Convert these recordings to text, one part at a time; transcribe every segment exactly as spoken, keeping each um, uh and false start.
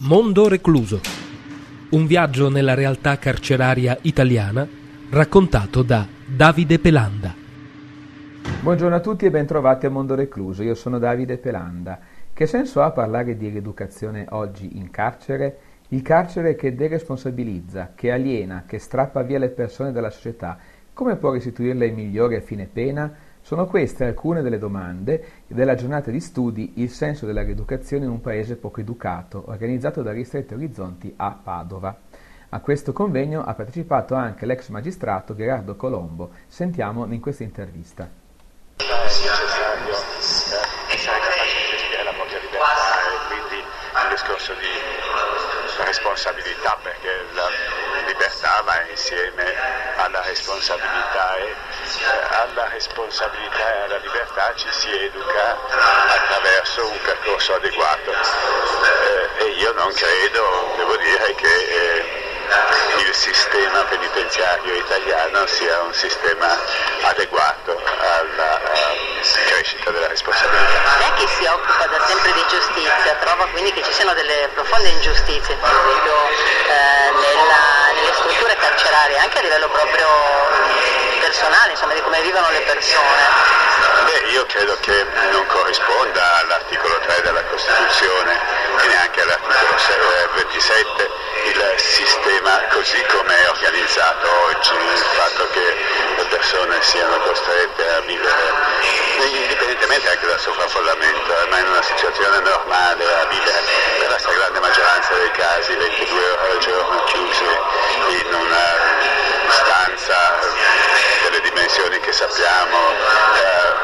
Mondo recluso. Un viaggio nella realtà carceraria italiana raccontato da Davide Pelanda. Buongiorno a tutti e bentrovati a Mondo recluso. Io sono Davide Pelanda. Che senso ha parlare di rieducazione oggi in carcere? Il carcere che deresponsabilizza, che aliena, che strappa via le persone dalla società, come può restituirle ai migliori a fine pena? Sono queste alcune delle domande della giornata di studi Il senso della rieducazione in un paese poco educato, organizzato da Ristretti Orizzonti a Padova. A questo convegno ha partecipato anche l'ex magistrato Gerardo Colombo. Sentiamo in questa intervista. È necessario essere capaci di gestire la propria libertà e quindi un discorso di responsabilità, perché la libertà va insieme alla responsabilità e eh, alla responsabilità e alla libertà ci si educa attraverso un percorso adeguato eh, e io non credo, devo dire, che eh, il sistema penitenziario italiano sia un sistema adeguato alla uh, crescita della responsabilità. Lei che si occupa da sempre di giustizia trova quindi che ci siano delle profonde ingiustizie, per esempio eh, nella, nelle strutture carcerarie, anche a livello proprio personale, insomma, di come vivono le persone? Beh, io credo che non corrisponda all'articolo tre della Costituzione e neanche all'articolo ventisette il sistema così come è organizzato oggi, il fatto che le persone siano costrette a vivere, indipendentemente anche dal sovraffollamento, ma in una situazione normale, a vivere per la stragrande maggioranza dei casi ventidue ore al giorno chiusi in una stanza delle dimensioni che sappiamo, eh,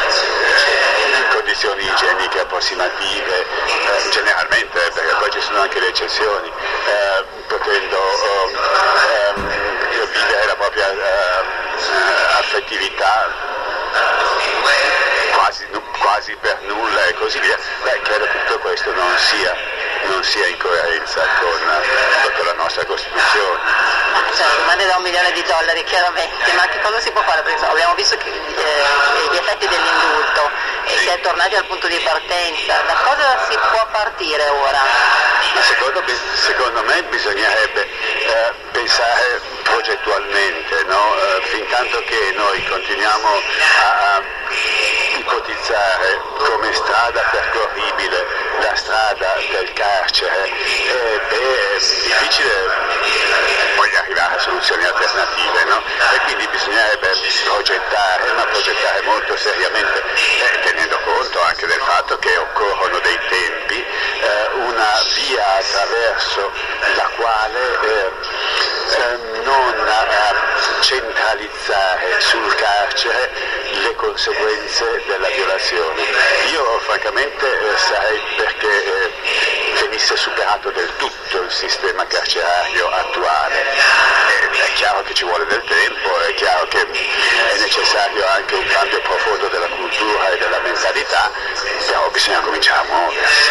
in condizioni igieniche approssimative, eh, generalmente, perché poi ci sono anche le eccezioni, eh, potendo eh, eh, vivere la propria eh, affettività quasi, quasi per nulla e così via. Beh, credo che tutto questo non sia, non sia in coerenza con, con la nostra Costituzione. Cioè, domande da un milione di dollari chiaramente, ma che cosa si può fare? Perché abbiamo visto che, eh, gli effetti dell'indulto e si è tornati al punto di partenza. Da cosa si può partire ora? Ma secondo, secondo me bisognerebbe eh, pensare progettualmente, no? Eh, fin tanto che noi continuiamo a, a ipotizzare come strada percorribile la strada del carcere, eh, beh, è difficile poi arrivare a soluzioni alternative, no? E quindi bisognerebbe progettare, ma progettare molto seriamente, eh, tenendo conto anche del fatto che occorrono dei tempi, eh, una via attraverso la quale eh, eh, non eh, centralizzare sul carcere le conseguenze della violazione. Io francamente eh, sarei perché eh, venisse superato del tutto il sistema carcerario attuale. Eh, è chiaro che ci vuole del tempo, è chiaro che è necessario anche un cambio profondo della cultura e della mentalità, però bisogna cominciare a muoversi.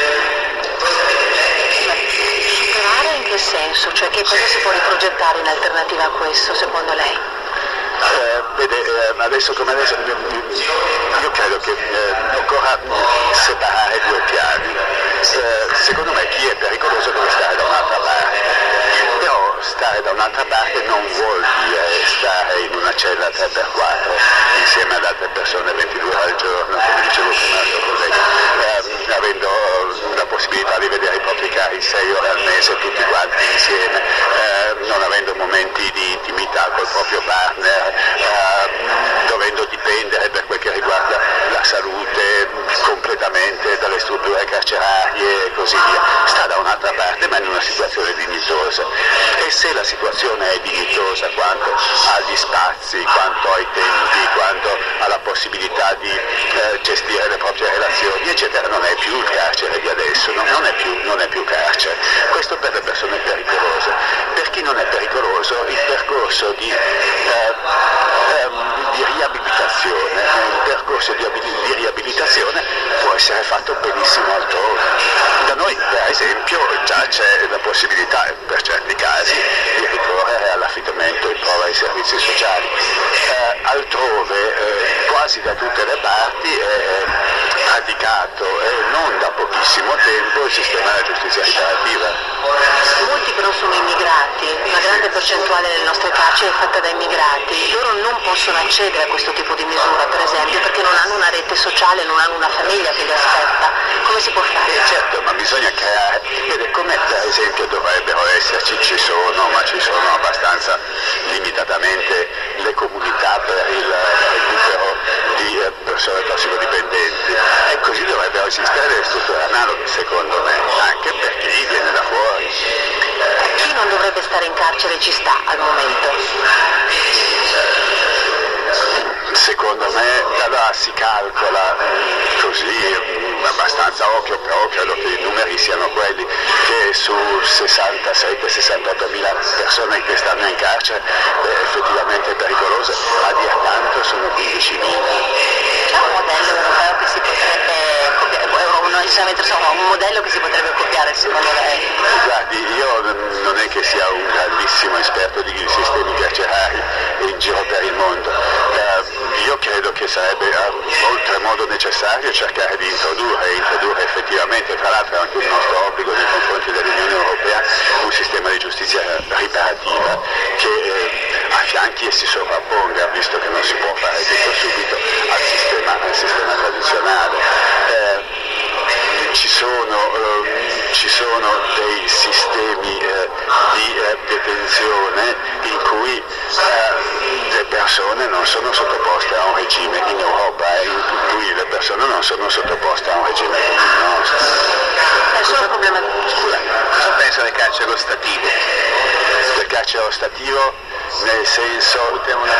Superare in che senso? Cioè che cosa si può riprogettare in alternativa a questo, secondo lei? Eh, vede, eh, adesso come adesso io credo che eh, occorra separare due piani. Eh, secondo me chi è pericoloso deve stare da un'altra parte, però stare da un'altra parte non vuol dire stare in una cella tre per quattro insieme ad altre persone ventidue ore al giorno, come dicevo prima al mio collega, eh, avendo la possibilità di vedere i propri cari sei ore al mese tutti quanti insieme, eh, non avendo momenti di intimità col proprio partner, eh, dovendo dipendere per quel che riguarda la salute completamente dalle strutture carcerarie e così via. Sta da un'altra parte ma in una situazione dignitosa, e se la situazione è dignitosa quanto agli spazi, quanto ai tempi, quanto alla possibilità di eh, gestire le proprie relazioni eccetera, non è più il carcere di adesso, no? non, è più, non è più carcere. Questo per le persone pericolose. Per chi non è pericoloso il percorso di, eh, ehm, di riabilitazione, il percorso di, di riabilitazione può essere fatto benissimo altrove. Da noi per esempio già c'è la possibilità per certi casi di ricorrere all'affidamento in prova ai servizi sociali. Eh, altrove, eh, quasi da tutte le parti, è praticato e non da pochissimo tempo il sistema della giustizia riparativa. percentuale delle nostre carceri è fatta da immigrati, loro non possono accedere a questo tipo di misura, per esempio, perché non hanno una rete sociale, non hanno una famiglia che li aspetta. Come si può fare? Eh, certo, ma bisogna creare, vede come per esempio dovrebbero esserci, ci sono, ma ci sono abbastanza limitatamente le comunità per il recupero di eh, persone tossicodipendenti, e così dovrebbero esistere delle strutture analoghe, secondo me, anche per chi viene da fuori. Chi non dovrebbe stare in carcere ci sta al momento? Secondo me allora si calcola così abbastanza occhio, però credo che i numeri siano quelli, che su sessantasette sessantotto mila persone che stanno in carcere eh, effettivamente pericolose, a dir tanto sono quindici mila. C'è un modello europeo che si potrebbe copiare, non necessariamente insomma, un modello che si potrebbe copiare secondo lei? Guardi, io non è che sia un grandissimo esperto di sistemi carcerari in giro per il mondo. Eh, io credo che sarebbe eh, oltremodo necessario cercare di introdurre e introdurre effettivamente, tra l'altro è anche un nostro obbligo nei confronti dell'Unione Europea, un sistema di giustizia riparativa che eh, affianchi e si sovrapponga, visto che non si può fare tutto subito, al sistema, al sistema tradizionale. Eh, Ci sono, eh, ci sono dei sistemi eh, di eh, detenzione in cui eh, le persone non sono sottoposte a un regime in Europa, eh, in cui le persone non sono sottoposte a un regime come il nostro. È solo un problema di... Scusa, cosa pensa del carcere ostativo? Del carcere ostativo nel senso... Una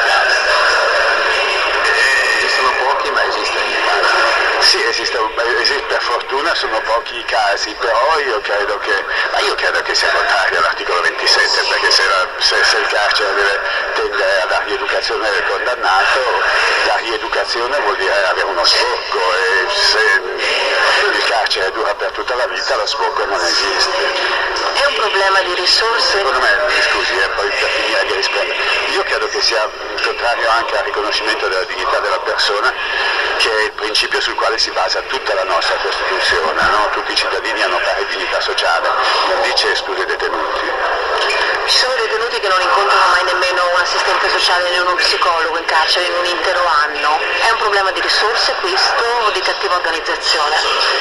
Esistono pochi, ma esistono in Italia. Sì, esiste, esiste, per fortuna sono pochi i casi, però io credo che, ma io credo che sia contrario all'articolo ventisette, perché se, la, se, se il carcere deve tendere alla rieducazione del condannato, la rieducazione vuol dire avere uno sbocco, e se il carcere dura per tutta la vita lo sbocco non esiste. È un problema di risorse? Secondo me, scusi, eh, poi per finire di rispondere, io credo che sia contrario anche al riconoscimento della dignità della persona, che è il principio sul quale si basa tutta la nostra Costituzione, no? Tutti i cittadini hanno pari dignità sociale, non dice esclude i detenuti. Ci sono detenuti che non incontrano mai nemmeno un assistente sociale né uno psicologo in carcere in un intero anno. È un problema di risorse questo o di cattiva organizzazione?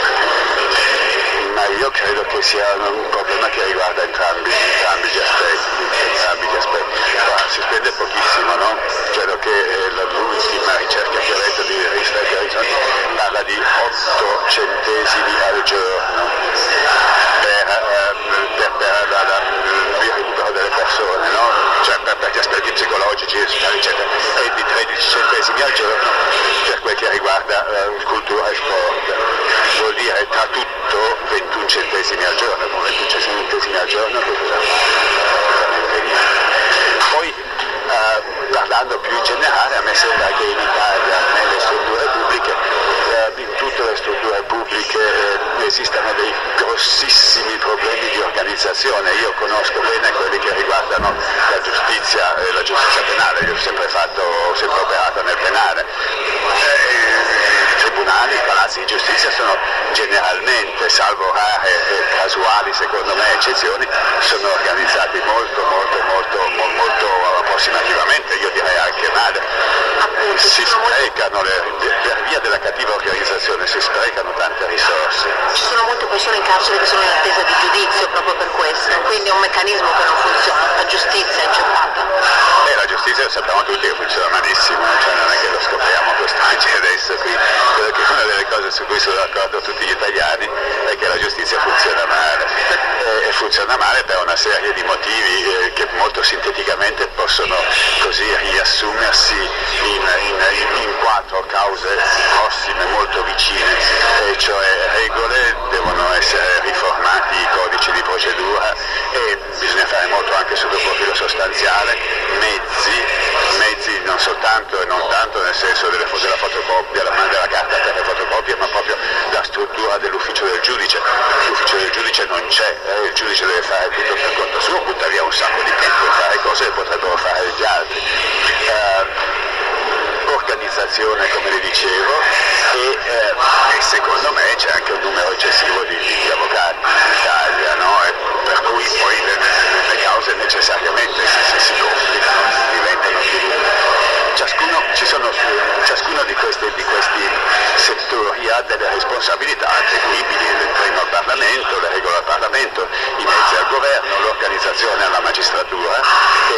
Ma io credo che sia un problema che riguarda entrambi, entrambi gli aspetti, entrambi gli aspetti. Qua si spende pochissimo, no? Credo che eh, l'ultima ricerca che ho letto di Ristretto Horizonte parla di otto centesimi al giorno per, eh, per, per la, la, il recupero delle persone, no? Cioè per, per gli aspetti psicologici, eccetera, e di tredici centesimi al giorno per quel che riguarda eh, cultura e sport. Vuol dire tra tutto ventuno centesimi al giorno, con ventuno centesimi al giorno che cosa poi eh, parlando più in generale, a me sembra che in Italia nelle strutture pubbliche, eh, in tutte le strutture pubbliche eh, esistano dei grossissimi problemi di organizzazione. Io conosco bene quelli che riguardano la giustizia, eh, la giustizia penale, io ho sempre fatto, ho sempre operato nel penale. Eh, tribunali, i palazzi di giustizia sono generalmente, salvo rare e casuali secondo me eccezioni, sono organizzati molto molto molto molto approssimativamente, io direi anche male. Si sprecano, le, per via della cattiva organizzazione si sprecano tante risorse. Ci sono molte persone in carcere che sono in attesa di giudizio proprio per questo, quindi è un meccanismo che non funziona, la giustizia è inceppata. Eh, la giustizia lo sappiamo tutti che funziona malissimo, cioè non è che lo scopriamo quest'anno adesso qui. Credo che una delle cose su cui sono d'accordo tutti gli italiani è che la giustizia funziona male, e, e funziona male per una serie di motivi eh, che molto sinteticamente possono così riassumersi in, in, in quattro cause prossime, molto vicine, e cioè regole, devono essere riformati i codici di procedura e bisogna fare molto anche sul profilo sostanziale, mezzi, mezzi non soltanto e non tanto nel senso delle, della fotocopia, la, della carta per le fotocopie, ma proprio la struttura dell'ufficio del giudice. L'ufficio del giudice non c'è, eh, il giudice deve fare tutto per conto suo, butta via un sacco di tempo e fare cose che potrebbero fare gli altri. Eh, organizzazione, come le dicevo, e, eh, e secondo me c'è anche un numero eccessivo di, di avvocati in Italia, no? E per cui poi le, le cause necessariamente si, si responsabilità attribuibili prima al Parlamento, le regole al Parlamento, i mezzi al governo, l'organizzazione alla magistratura e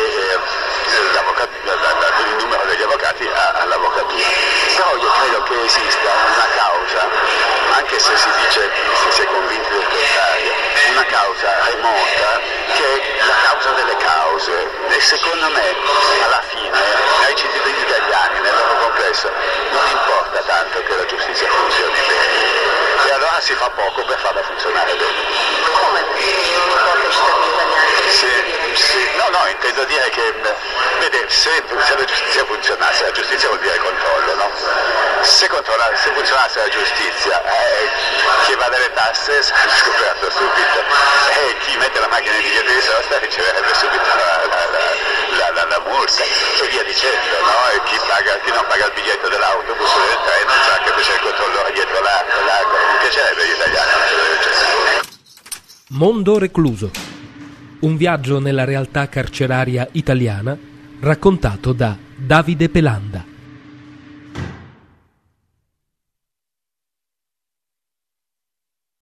il numero degli avvocati all'avvocatura. Però io credo che esista una causa, anche se si dice, se si è convinti del contrario, una causa remota che è la causa delle cause e secondo me alla fine ai cittadini italiani nel loro complesso non importa tanto che la giustizia funzioni bene e allora si fa poco per farla funzionare bene. Come non importa ai cittadini italiani? Sì, sì, no, no, intendo dire che vede, se, se la giustizia funzionasse, la giustizia vuol dire controllo, no? Se, controlla, se funzionasse la giustizia, eh, chi evade le tasse sarebbe scoperto subito e chi mette la macchina di biglietto di sosta riceverebbe subito la, la, la, la, la multa e via dicendo, no? E chi, paga, chi non paga il biglietto dell'autobus o del treno sa che c'è il controllore dietro l'angolo. Mi piacerebbe gli italiani, non ce lo dice. Mondo recluso. Un viaggio nella realtà carceraria italiana raccontato da Davide Pelanda.